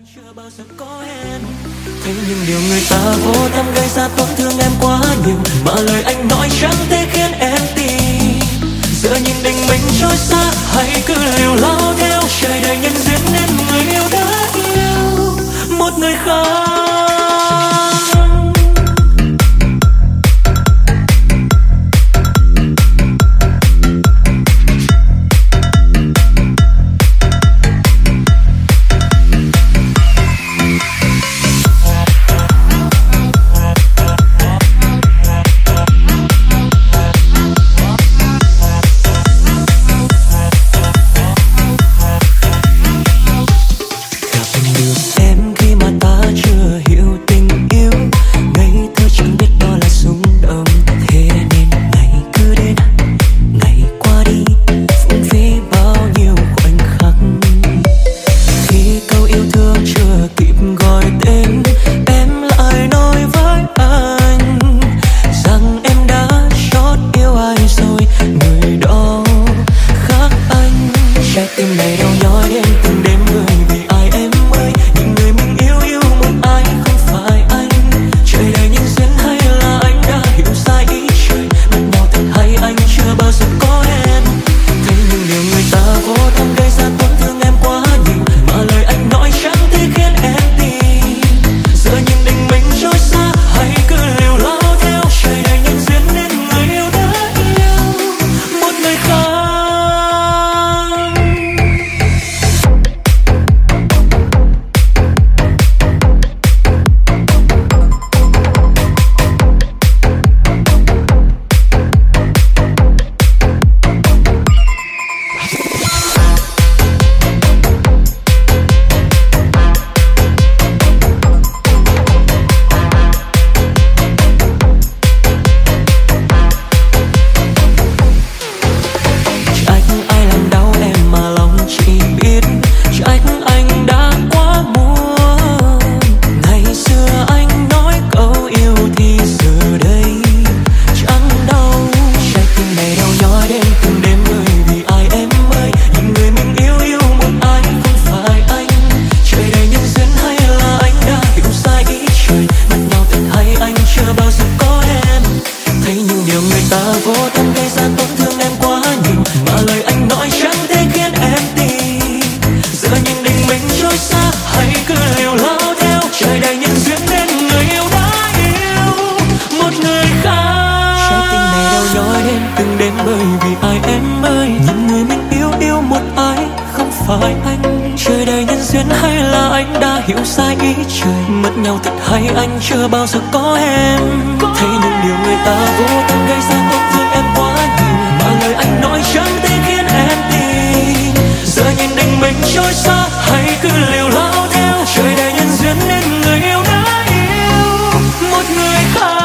chưa bao giờ có em. Thế nhưng điều người ta vô tâm gây ra tổn thương em quá nhiều, mà lời anh nói chẳng thể khiến em tin. Giờ nhìn tình mình trôi xa, hãy cứ liều lao theo trời đầy nhân duyên nên người yêu đã yêu một người khác. Chưa bao giờ có em, thấy những điều người ta vô tâm gây ra tổn thương em quá nhiều, mà lời anh nói chẳng thể khiến em tin. Giờ nhìn tình mình trôi xa, hãy cứ liều lao theo trời đầy nhân duyên nên người yêu đã yêu một người khác.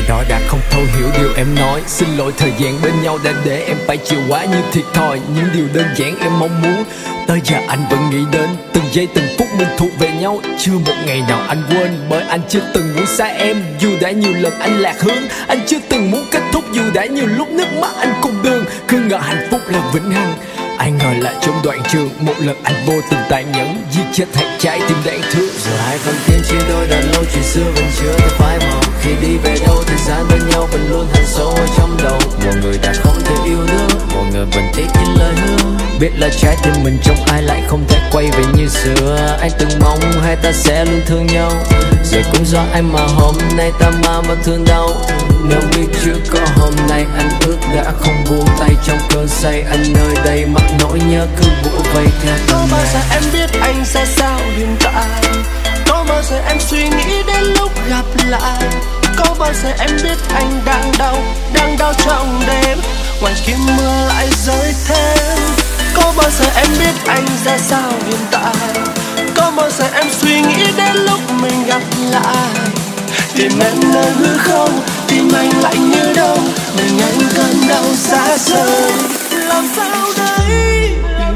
đó đã không thấu hiểu điều em nói. Xin lỗi thời gian bên nhau đã để em phải chịu quá nhiều thiệt thòi. Những điều đơn giản em mong muốn tới giờ anh vẫn nghĩ đến. Từng giây từng phút mình thuộc về nhau, chưa một ngày nào anh quên. Bởi anh chưa từng muốn xa em, dù đã nhiều lần anh lạc hướng. Anh chưa từng muốn kết thúc, dù đã nhiều lúc nước mắt anh cùng đường. Cứ ngờ hạnh phúc là vĩnh hằng, ai ngờ là trong đoạn trường. Một lần anh vô tình tàn nhẫn, giết chết hạt trái tim đáng thương. Giờ hai con tim chia đôi đã lâu, chuyện xưa vẫn chưa thể phai màu. Khi đi về đâu thời gian bên nhau vẫn luôn hằn sâu ở trong đầu. Mọi người đã không thể yêu nữa, mọi người vẫn tiếc những lời hứa. Biết là trái tim mình trong ai lại không thể quay về như xưa. Anh từng mong hai ta sẽ luôn thương nhau, giờ cũng do anh mà hôm nay ta mang mà thương đau. Nếu biết chưa có hôm nay anh ước đã không buông tay trong cơn say. Anh nơi đây mặc nỗi nhớ cứ bủa vây theo từng Có bao ngày. giờ em biết anh ra sao hiện tại? Có bao giờ em suy nghĩ đến lúc gặp lại? Có bao giờ em biết anh đang đau trong đêm, ngoài kia mưa lại rơi thêm? Có bao giờ em biết anh ra sao hiện tại? Có bao giờ em suy nghĩ đến lúc mình gặp lại? Tìm em nơi hư không, tim anh lạnh như đông, mình anh cơn đau xa rời. Làm sao đây?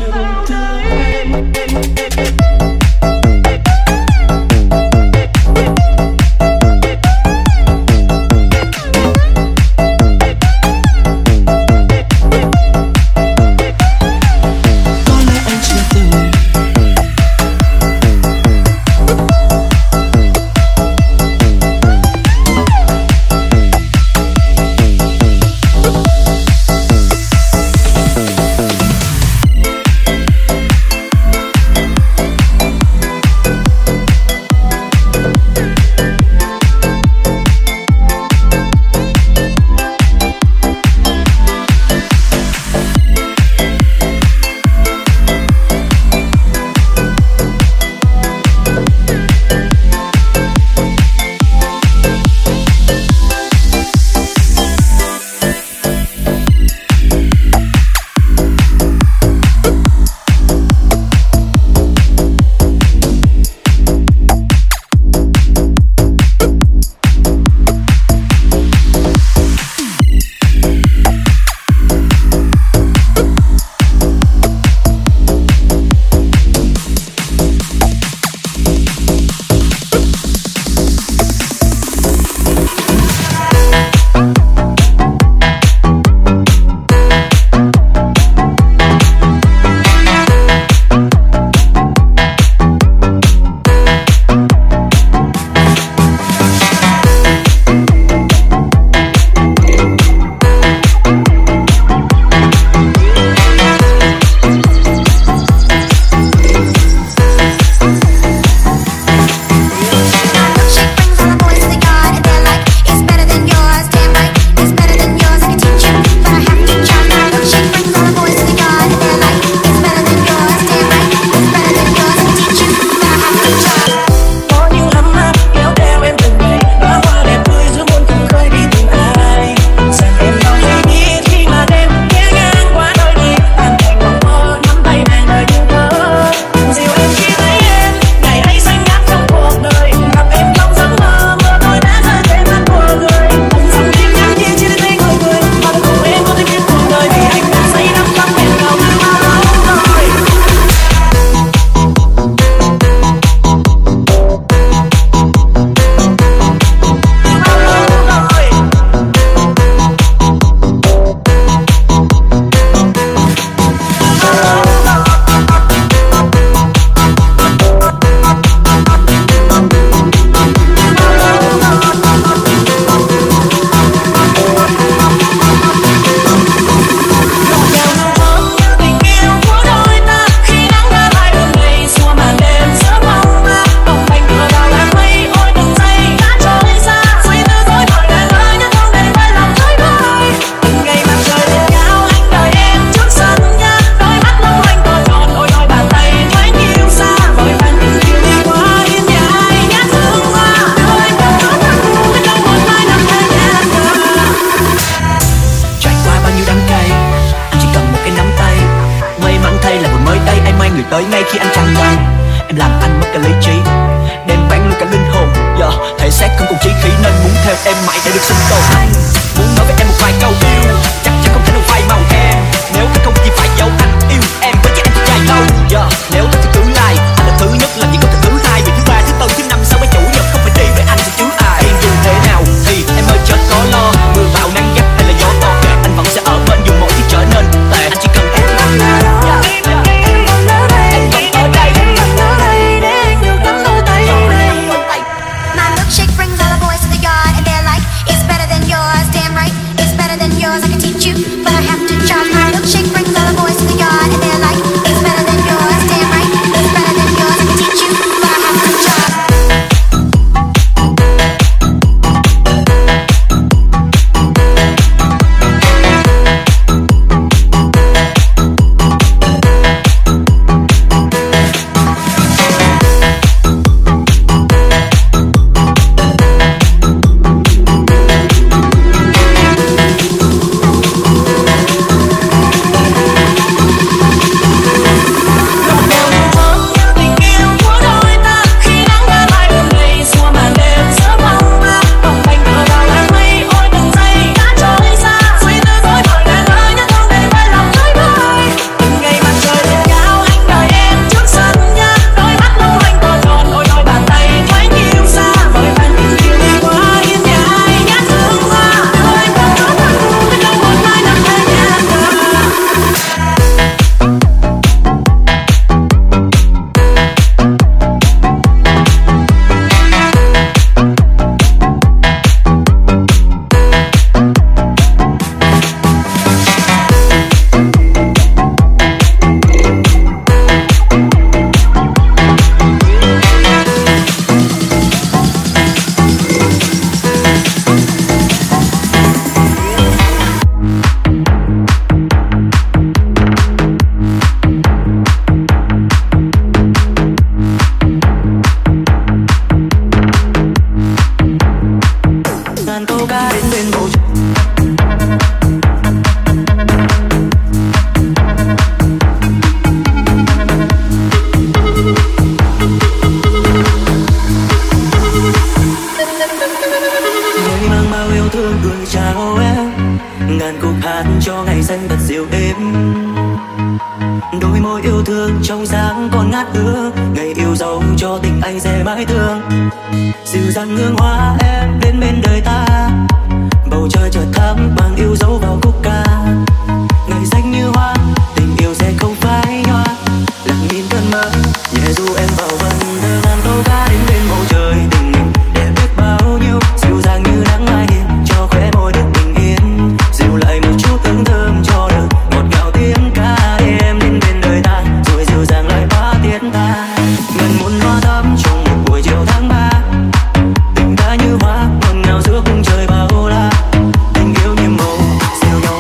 tới ngay khi anh chẳng đang. Em làm anh mất cả lý trí, đem bán luôn cả linh hồn. Giờ thể xác không còn chí khí nên muốn theo em mãi để được sinh tồn. Anh muốn nói với em một vài câu yêu, chắc chắn không thể nào phai màu em. Nếu anh không gì phải giấu, anh yêu em với chắc em dài lâu. Nếu có thứ lại, anh là thứ nhất, làm gì có thứ hai, vì thứ ba, thứ tư, thứ năm sau với chủ nhật không phải đi với anh thì chứ ai. Em dù thế nào thì em ơi chớ có lo, mưa bão nắng gắt hay là gió to, anh vẫn sẽ ở bên dù mọi thứ trở nên tệ. Anh chỉ cần em ở đây, em vẫn ở đây, em vẫn ở đây để anh được nắm đôi tay này. My milkshake brings all the boys to the yard and they're like, it's better than yours, damn right, it's better than yours. I can teach you, but I have to charge. My milkshake brings all the boys to the yard and they're like, it's better than yours, damn right, it's better than yours. I can teach you, but I have to charge. Tình ta như hoa ngọt ngào giữa khung trời bao la, tình yêu nhiệm màu siêu nhau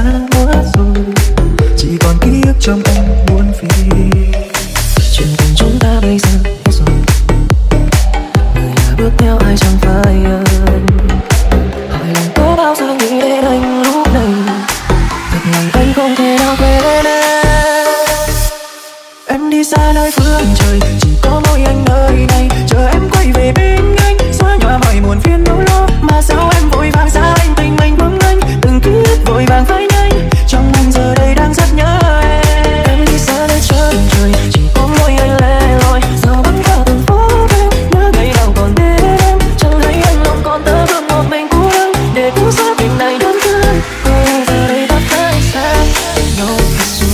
đã mất rồi, chỉ còn ký ức trong anh buồn phiền. Chuyện tình chúng ta bây giờ hết rồi, người đã bước theo ai chẳng phải anh. Hỏi lòng có bao giờ nghĩ đến anh lúc này, thật lòng anh không thể nào quên em. Em đi xa nơi phương trời, chỉ có mỗi anh nơi này, chờ em quay về bên anh, xóa nhòa mọi muộn phiền nỗi lo. Mà sao em vội vàng xa anh, tình mình mong anh, từng ký ức vội vàng phai nhanh, trong anh giờ đây đang rất nhớ em. Em đi xa nơi chân trời, chỉ có mỗi anh lẻ loi, dạo băng qua từng phố đêm, nhớ ngày nào còn bên em, chẳng thấy anh lòng còn tơ vương một mình cô đơn, để cứu số tình này đơn thương. Có lẽ giờ đây ta phải xa nhau rồi.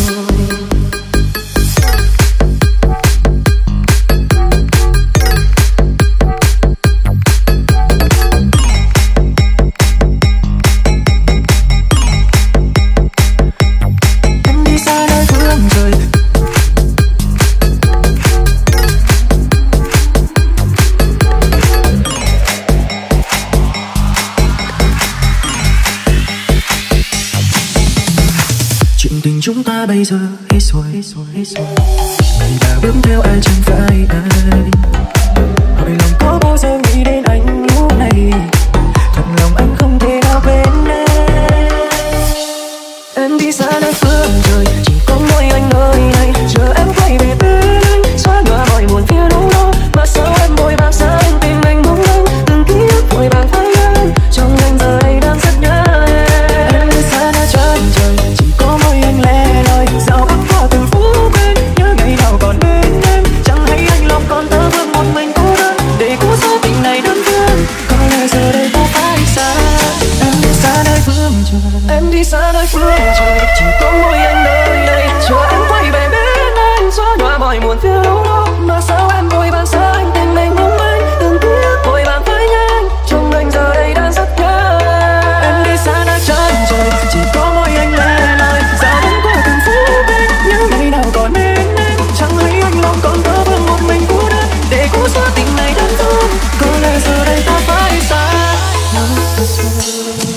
Chúng ta bây giờ hết rồi, mình đã bước theo ai chẳng phải ai. Hỏi lòng có bao giờ nghĩ đến anh lúc này, thật lòng anh không thể nào quên em. Em đi xa nơi phương trời, chỉ có mỗi anh nơi này, chờ em quay về bên anh, xóa nhòa mọi buồn phiền nỗi lo. Mà sao em vội vàng xa anh, tìm anh mong anh, từng ký ức vội vàng phai nhanh, trong anh giờ đây đang rất nhớ em. Em đi xa nơi chân trời, chỉ có mỗi anh lẻ loi, dạo băng qua từng phố bên, nhớ ngày nào còn bên em, chẳng hay anh lòng còn tơ vương một mình cô đơn, để cố số tình này đơn phương. Có lẽ giờ đây ta phải xa. Em đi xa nơi phương trời, em đi xa nơi phương trời, chỉ có mỗi anh nơi đây, chờ em quay về bên anh, xóa nhòa mọi muộn phiền nỗi lo. Mà sao em vội vàng xa anh, tình mình mong anh, từng ký ức vội vàng phai nhanh, trong anh giờ đây đang rất nhớ. Em đi xa nơi chân trời, chỉ có mỗi anh lẻ loi, dạo băng qua từng phố bên, nhớ ngày nào còn bên em, chẳng thấy anh lòng còn tơ vương một mình cô đơn, để cố xóa tình này đơn phương. Có lẽ giờ đây ta phải xa nhau rồi.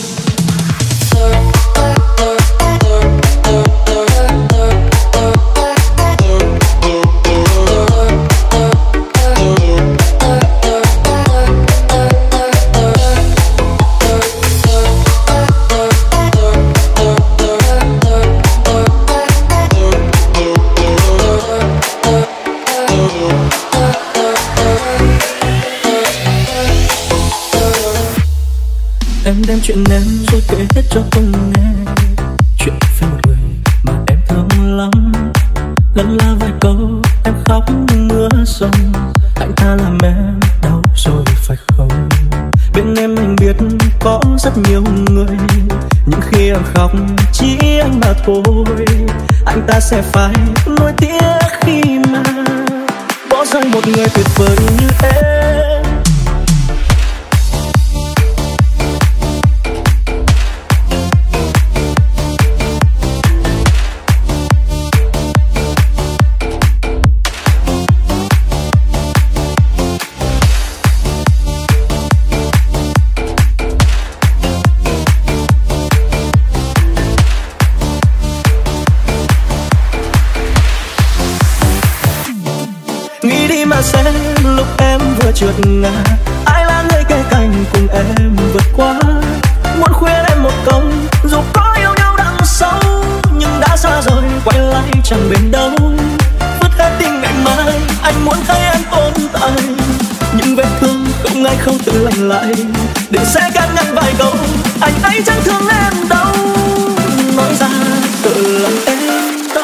Em đem chuyện em rồi kể hết cho tôi nghe, chuyện về một người mà em thương lắm. Lần là vài câu em khóc mưa rông, anh ta làm em đau rồi phải không? Bên em anh biết có rất nhiều người, nhưng khi em khóc chỉ anh mà thôi. Anh ta sẽ phải nuối tiếc khi mà bỏ rơi một người tuyệt vời như em. Nghĩ đi mà xem lúc em vừa trượt ngã, ai là người kề cạnh cùng em vượt qua. Muốn khuyên em một câu, dù có yêu nhau đằng sâu, nhưng đã xa rồi quay lại chẳng bền đâu. Vứt hết tình ngày mai, anh muốn thấy em tồn tại, những vết thương không ai không tự lành lại, để sẽ can ngăn vài câu anh ấy chẳng thương em đâu. Nói ra tự làm em đau.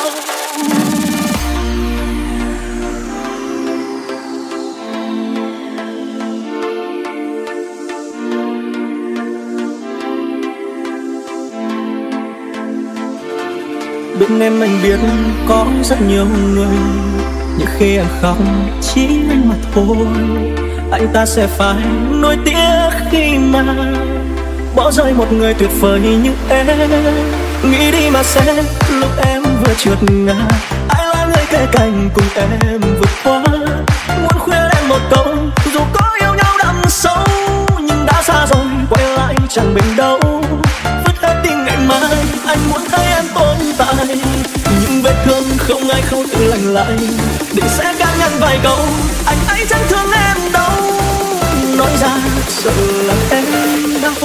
Bên em anh biết có rất nhiều người, nhưng khi em khóc chỉ anh mà thôi. Anh ta sẽ phải nuối tiếc khi mà bỏ rơi một người tuyệt vời như em. Nghĩ đi mà xem lúc em vừa trượt ngã, ai là người kề cạnh cùng em vượt qua. Muốn khuyên em một câu, dù có yêu nhau đậm sâu, nhưng đã xa rồi quay lại chẳng bền đâu. Vứt hết tình ngày mai, anh muốn lại để sẽ can ngăn vài câu. Anh ấy chẳng thương em đâu, nói ra sợ làm em đau.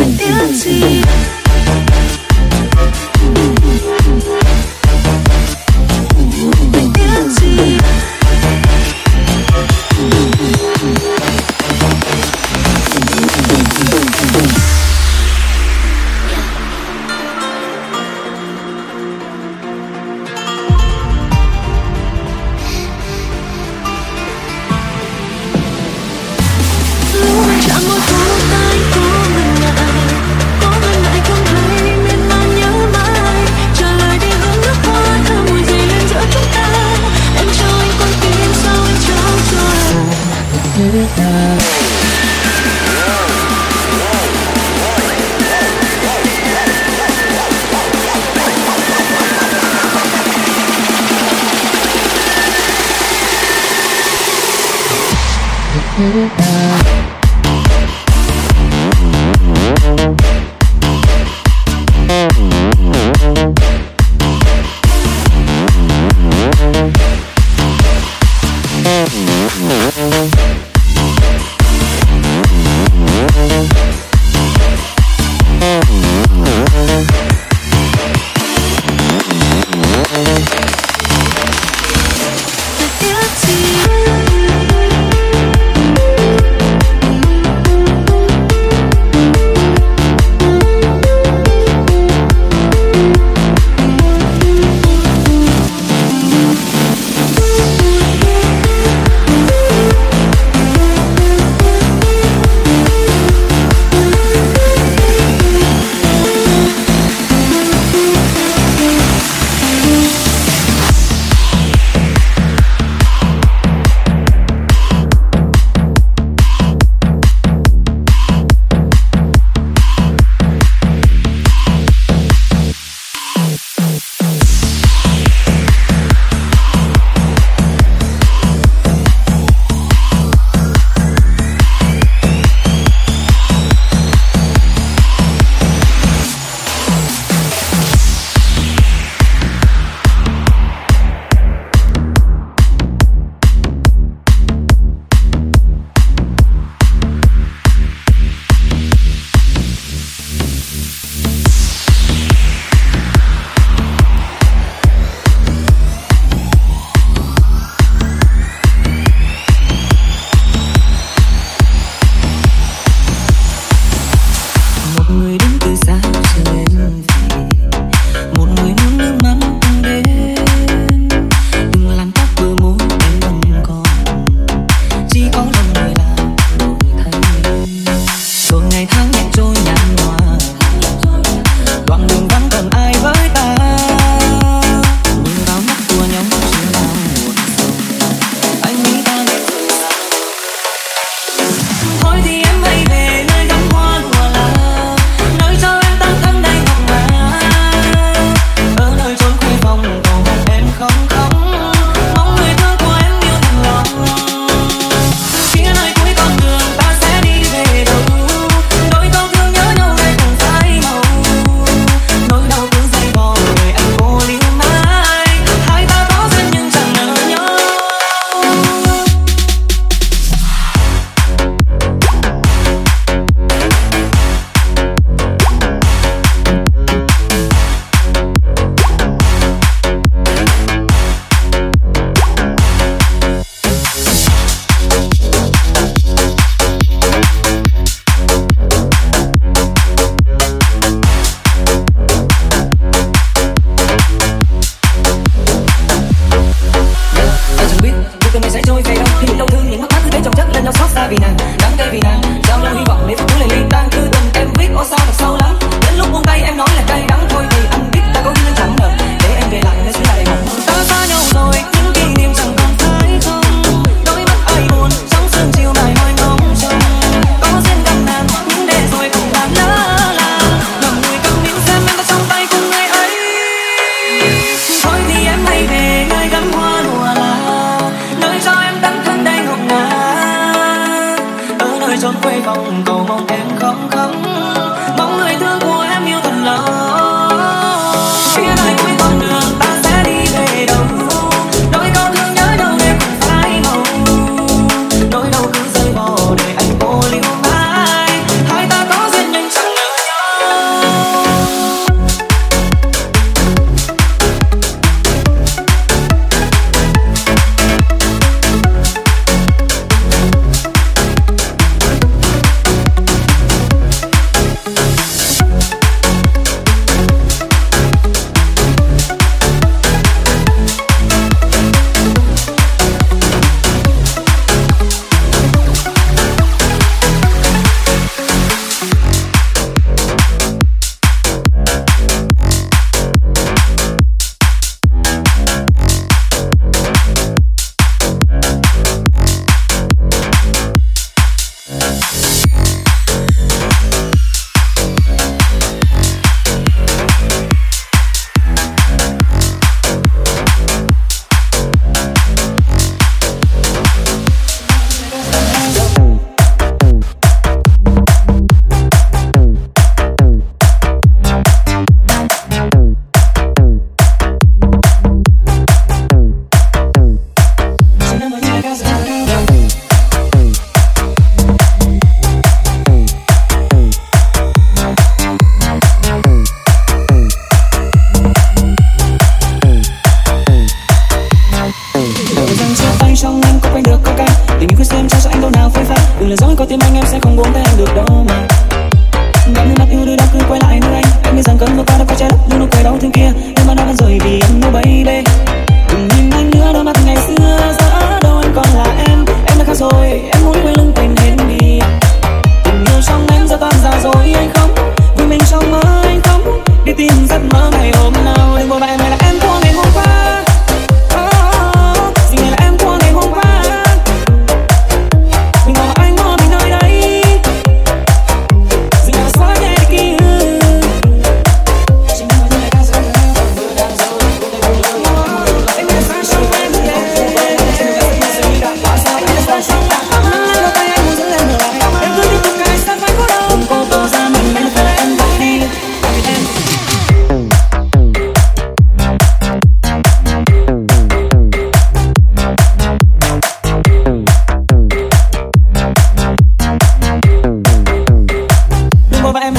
Thôi thì em hãy về nơi gắm hoa lụa là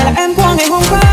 này là em của ngày hôm qua.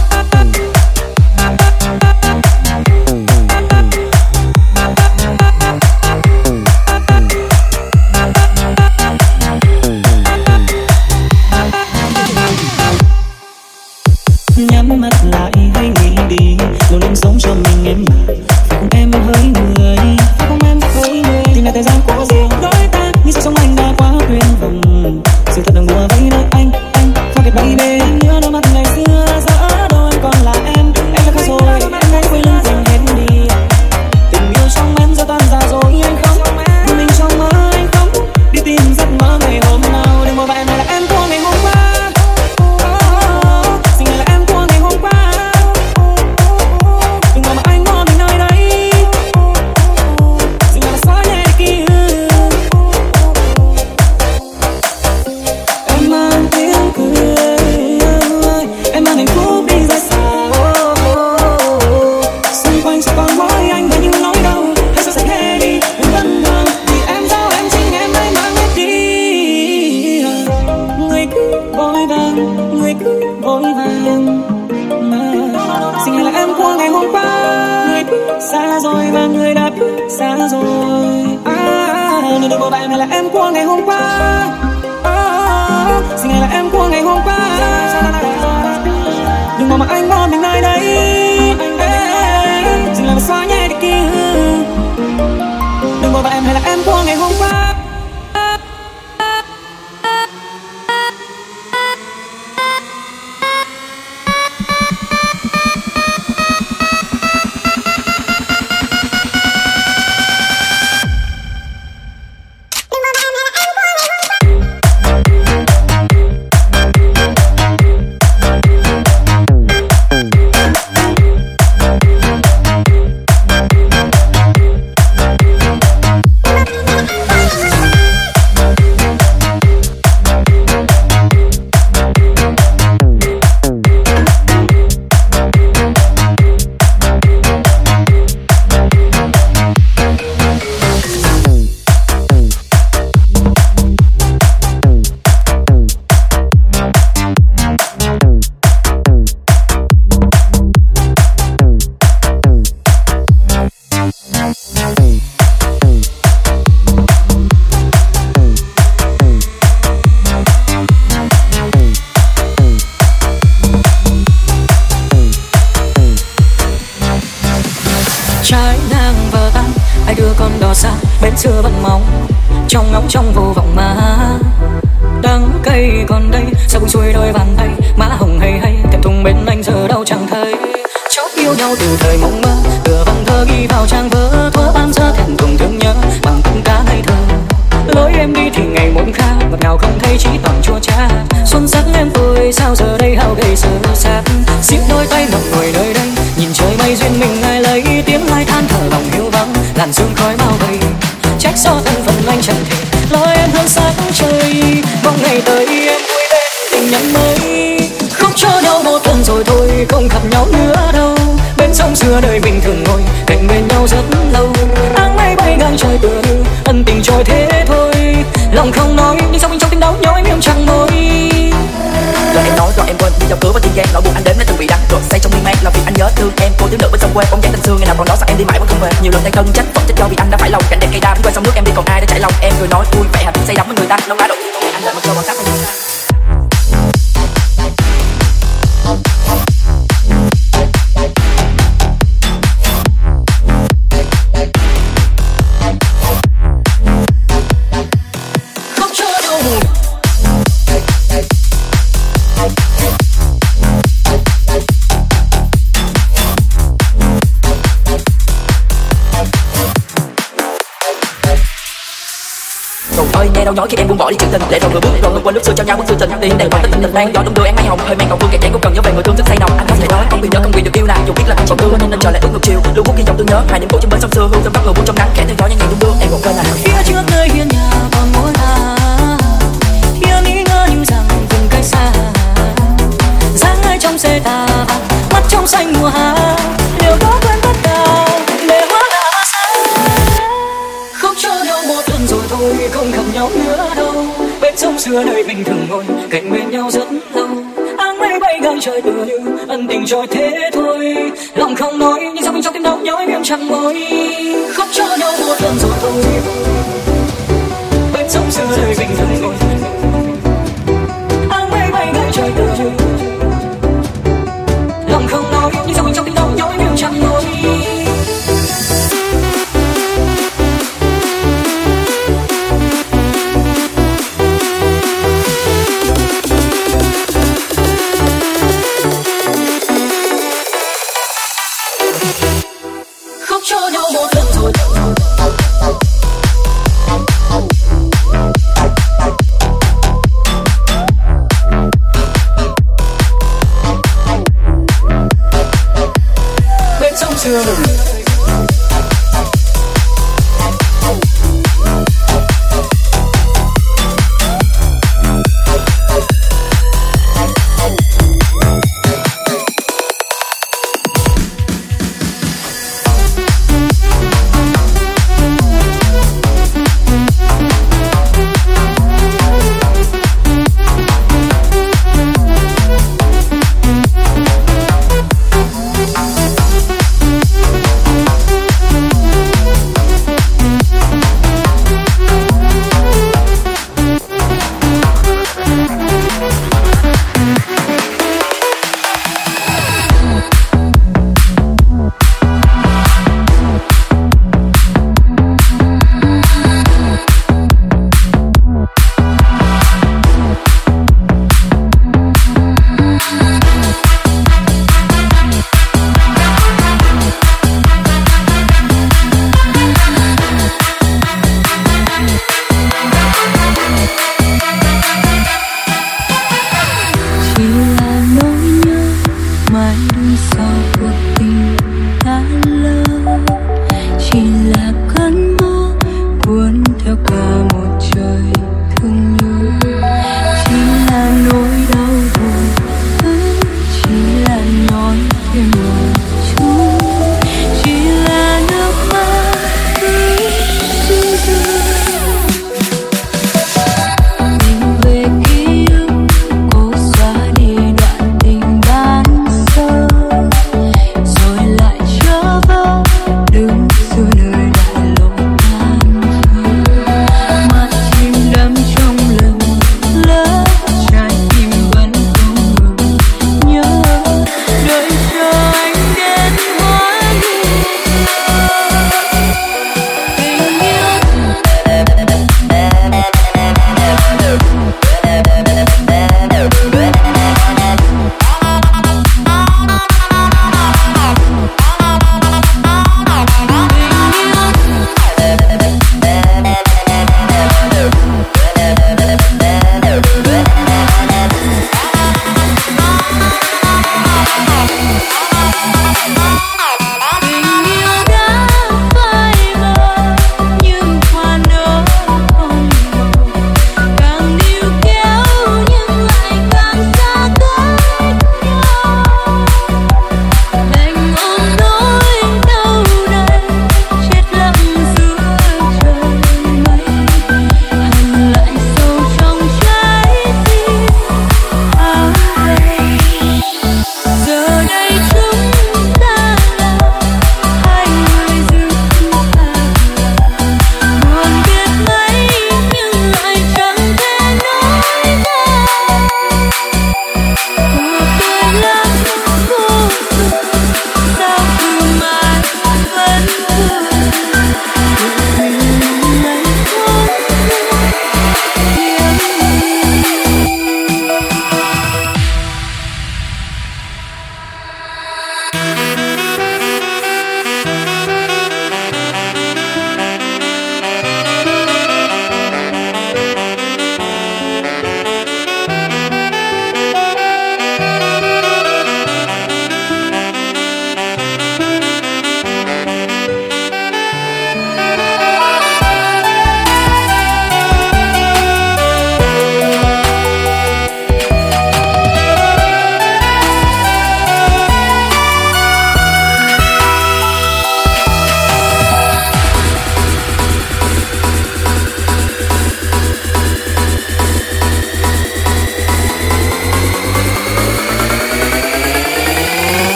Nhắm mắt lại hay nghĩ đi, luôn em sống cho mình em mà. Phải không em hỡi người, phải không em hỡi người. Tìm lại thời gian của riêng đôi ta, nhưng sao sống anh đã quá tuyệt vọng. Sự thật đừng đùa với nơi anh forget baby. Anh nhớ đôi mắt ngày xưa, giữa đôi còn là em đã khác rồi, em hãy quay lưng dần hết đi. Tình yêu trong em giờ tan ra rồi, anh không một mình trong mơ anh không đi tìm giấc mơ ngày hôm nào. Đừng vội vã, em này là em của ngày hôm qua. Xa rồi và người đã xa rồi. Đừng vội vã, này là em của ngày hôm qua. Xin này là em của ngày hôm qua. Đừng mong mà anh bỏ mình nơi đây. Xin làm xóa nhẹ đi kia. Đừng vội vã, em này là em của ngày hôm qua. Trái ngang vỡ tan, ai đưa con đò xa bên xưa vẫn mong trong ngóng trong vô vọng mà đắng cay còn đây sao buông xuôi đôi bàn tay má hồng hay hay thẹn thùng bên anh giờ đâu chẳng thấy. Chót yêu nhau từ thời mộng mơ, tựa vần thơ ghi vào trang vỡ thuở ban giờ thẹn thùng thương nhớ bằng từng cá ngây thơ. Lối em đi thì ngày một khác ngọt ngào không thấy chỉ toàn chua chát. Xuân sắc em tôi sao giờ đây hao gầy sơ sát. Xiết đôi tay ngậm ngùi nơi đây nhìn trời mây duyên mình ai lấy tiếng lai than thở lòng hiu vắng làn sương khói bao vây. Trách do thân phận anh chẳng thể lối em hướng sáng trời mong ngày tới em vui bên tình nhân mới. Khóc cho nhau một lần rồi thôi không gặp nhau nữa đâu. Bên sông xưa đời bình thường ngồi cạnh bên nhau rất lâu. Áng mây bay ngang trời tựa như ân tình trôi thế thôi. Lòng không nói nhưng sao bên trong tiếng đau nhói miệng chẳng môi. Rồi em nói rồi em quên đi dòng cửa và thiên gian nỗi buồn anh đến đã từng bị đắng rồi say trong miên man là vì anh nhớ thương em. Cô thiếu nữ bên sông quê bóng dáng tình xưa ngày nào còn đó sao em đi mãi vẫn không về. Nhiều lần tay cân trách phận trách do vì anh đã phải lòng cảnh đẹp cây đa qua sông nước em đi còn ai để trải lòng. Em cười nói vui vẻ hạnh phúc say đắm với người ta đâu ai đâu anh đợi mà cho bằng cách anh đau nhói khi em buông bỏ đi chuyện tình để rồi vừa bước rồi ngược quên lúc xưa cho nhau bức thư tình tiền đầy còn tình tình đang gió đông đưa em mây hồng hơi men cầu vương kẻ chén cũng cần nhớ về người thương rất say nồng. Anh có thể nói không vì nhớ không vì được yêu nàng dù biết là không còn thương nên chờ lại ước ngược chiều lưu bút ghi dòng tương nhớ hai những bộ trên bến sông xưa hương thơm tóc người buông trong nắng kẻ theo gió nhanh nhàng đung đưa em còn quên là phía trước nơi hiên nhà còn mỗi hiên ý ngỡ như rằng vùng cây xa dáng ai trong xe ta mắt trong xanh mùa hạ đều có quên tất cả để hóa là xa. Không cho nhau một lần rồi thôi không gặp nhau nữa đâu. Bên sông xưa nơi bình thường ngồi cạnh bên nhau rất lâu. Áng mây bay ngang trời tựa như ân tình trôi thế thôi. Lòng không nói nhưng sao mình trong tim đau nhói em chẳng môi. Khóc cho nhau một lần rồi thôi, bên sông xưa đời bình thường ngồi áng mây bay ngang trời tựa như. Lòng không nói nhưng sao mình trong tim đau nhói em chẳng môi. Cho nhau một lần rồi bên sông xưa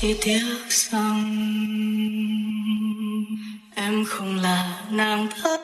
chỉ tiếc rằng em không là nàng thơ.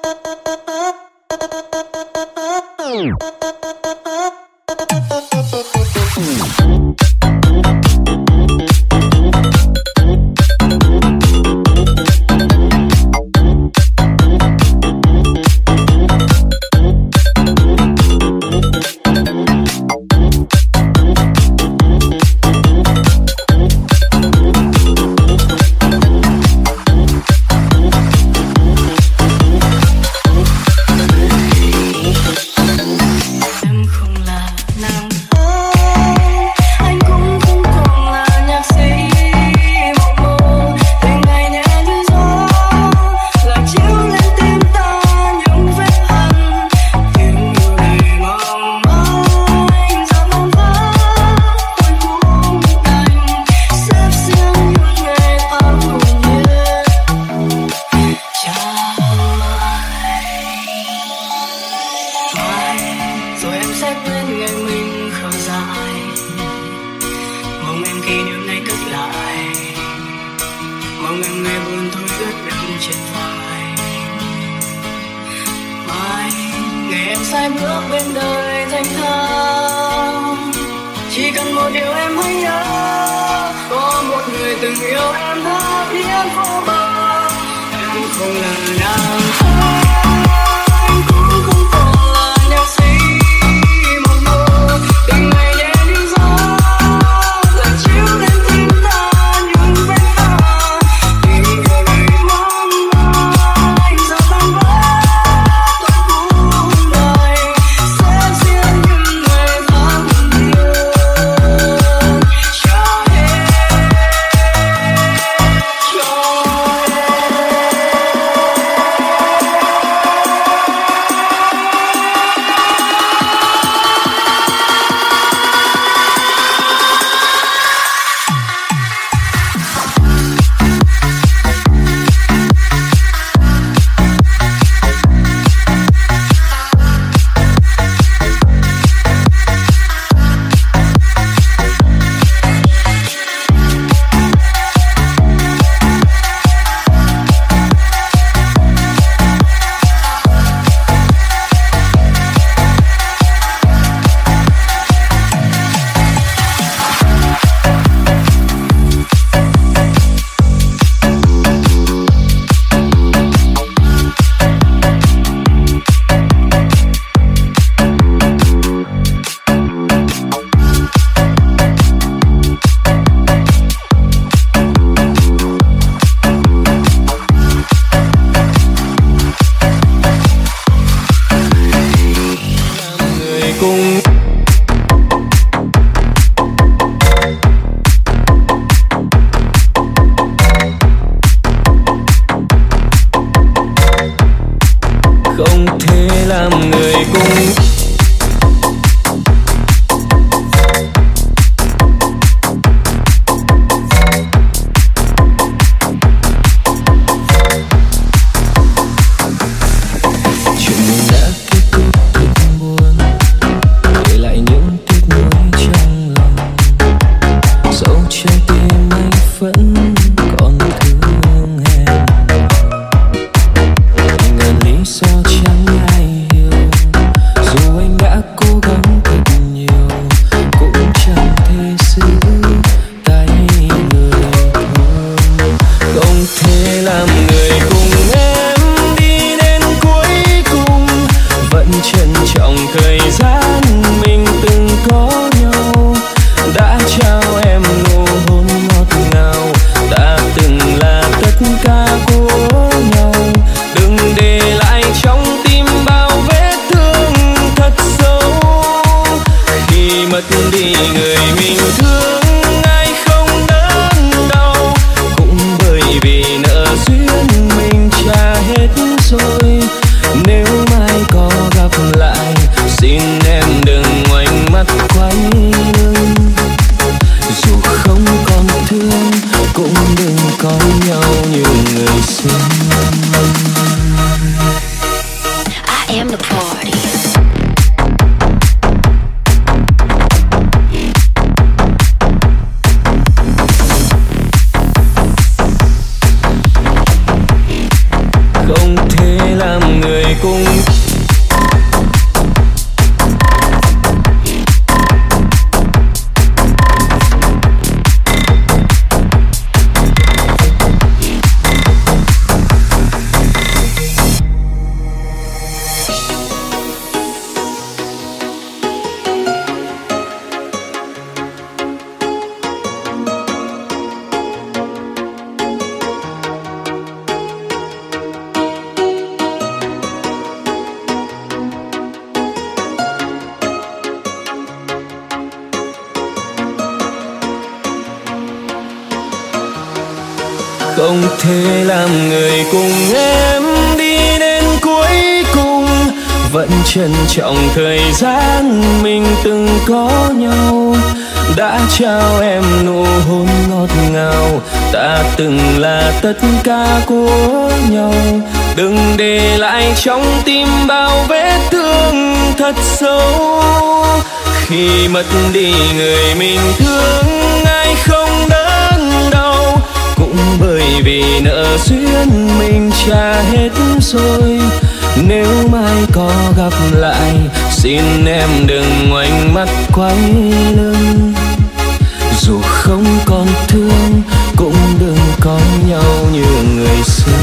không thể làm người cùng em đi đến cuối cùng. Vẫn trân trọng thời gian mình từng có nhau, đã trao em nụ hôn ngọt ngào. Ta từng là tất cả của nhau, đừng để lại trong tim bao vết thương thật sâu. Khi mất đi người mình thương, ai không đớn đau, cũng bởi vì nợ duyên mình trả hết rồi. Nếu mai có gặp lại, xin em đừng ngoảnh mắt quay lưng. Dù không còn thương, cũng đừng coi nhau như người xưa.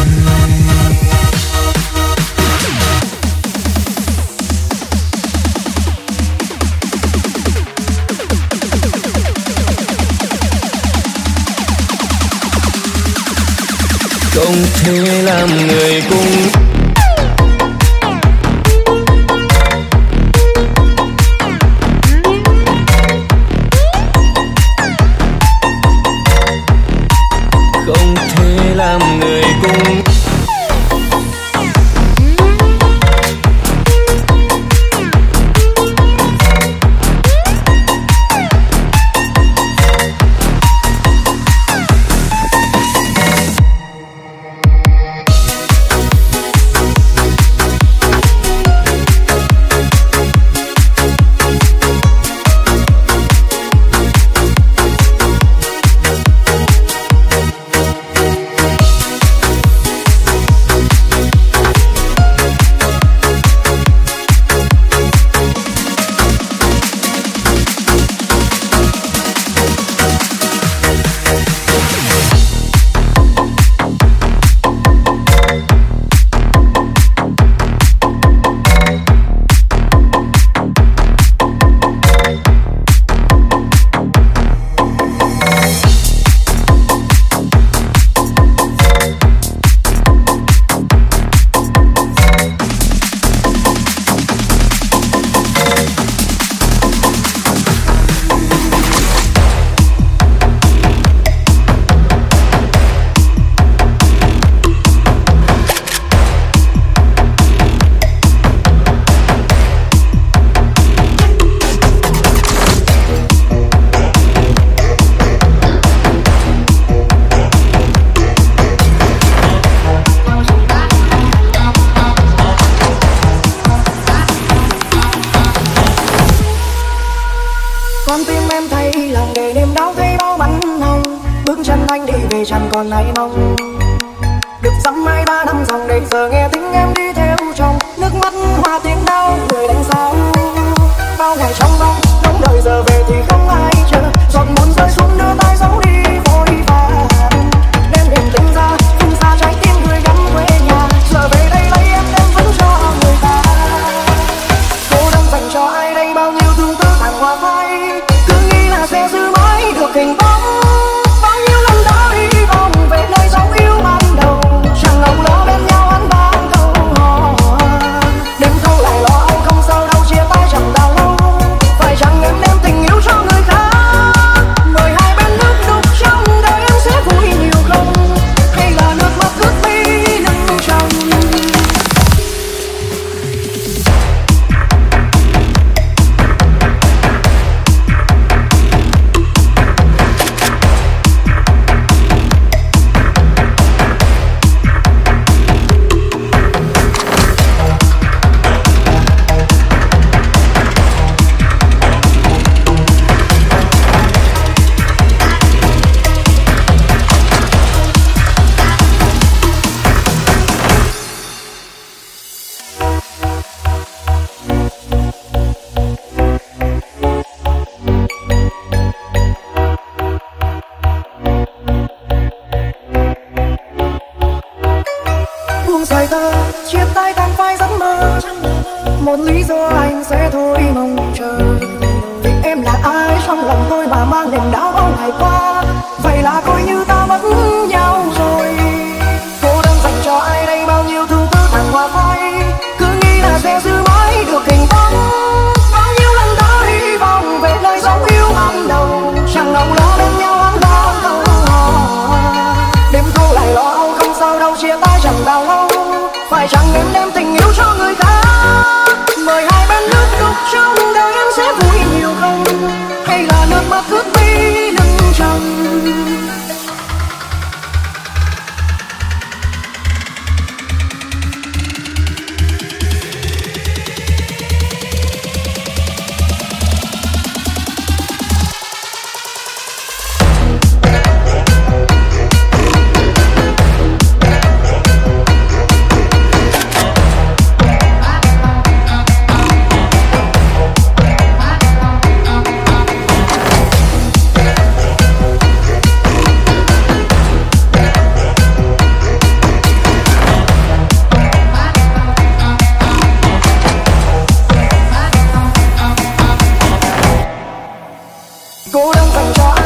Không thể làm người cùng. Không thể làm người cùng. Con tim em thấy lòng để đêm đau thấy bao bắn hồng. Bước chân anh đi về chẳng còn ai mong. Được dăm 2-3 năm dòng đây giờ nghe tiếng em đi theo chồng. Nước mắt hòa tiếng đau người đánh sao. Bao ngày trong vòng đóng đời giờ về thì không ai chờ. Giọt muốn rơi xuống đưa tay giấu đi vội vàng. Đêm đêm tính ra không xa trái tim người gắn quê nhà. Giờ về đây lấy em đem vẫn cho người ta. Cô đang dành cho ai đây bao nhiêu thương tư hàng hoa phai. Cứ nghĩ là sẽ giữ mãi được hình bóng. Bao nhiêu lần đã hy vọng về nơi dấu yêu ban đầu. Chẳng ngóng lo bên nhau ăn bao câu hò. Đêm thâu lại lo âu không sao đâu, chia tay chẳng bao lâu. Phải chăng em đem tình yêu cho người khác. Mời hai bên nước đục trong đời em sẽ vui nhiều không. Hay là nước mắt ướt mi nâng trong. Buông rời tơ, chia tay càng phải giấc mơ. Một lý do anh sẽ thôi mong chờ. Vì em là ai trong lòng tôi mà mang niềm đau bao ngày qua. Vậy là coi như ta mất nhau rồi. Cô đang dành cho ai đây bao nhiêu thương tư hàng hoa phai. Cứ nghĩ là sẽ giữ mãi được hình bóng. Bao nhiêu lần đã hy vọng về nơi dấu yêu ban đầu. Chẳng ngóng lo bên nhau ăn bao câu hò. Đêm thâu lại bước đi nâng trầm. Cô đang dành cho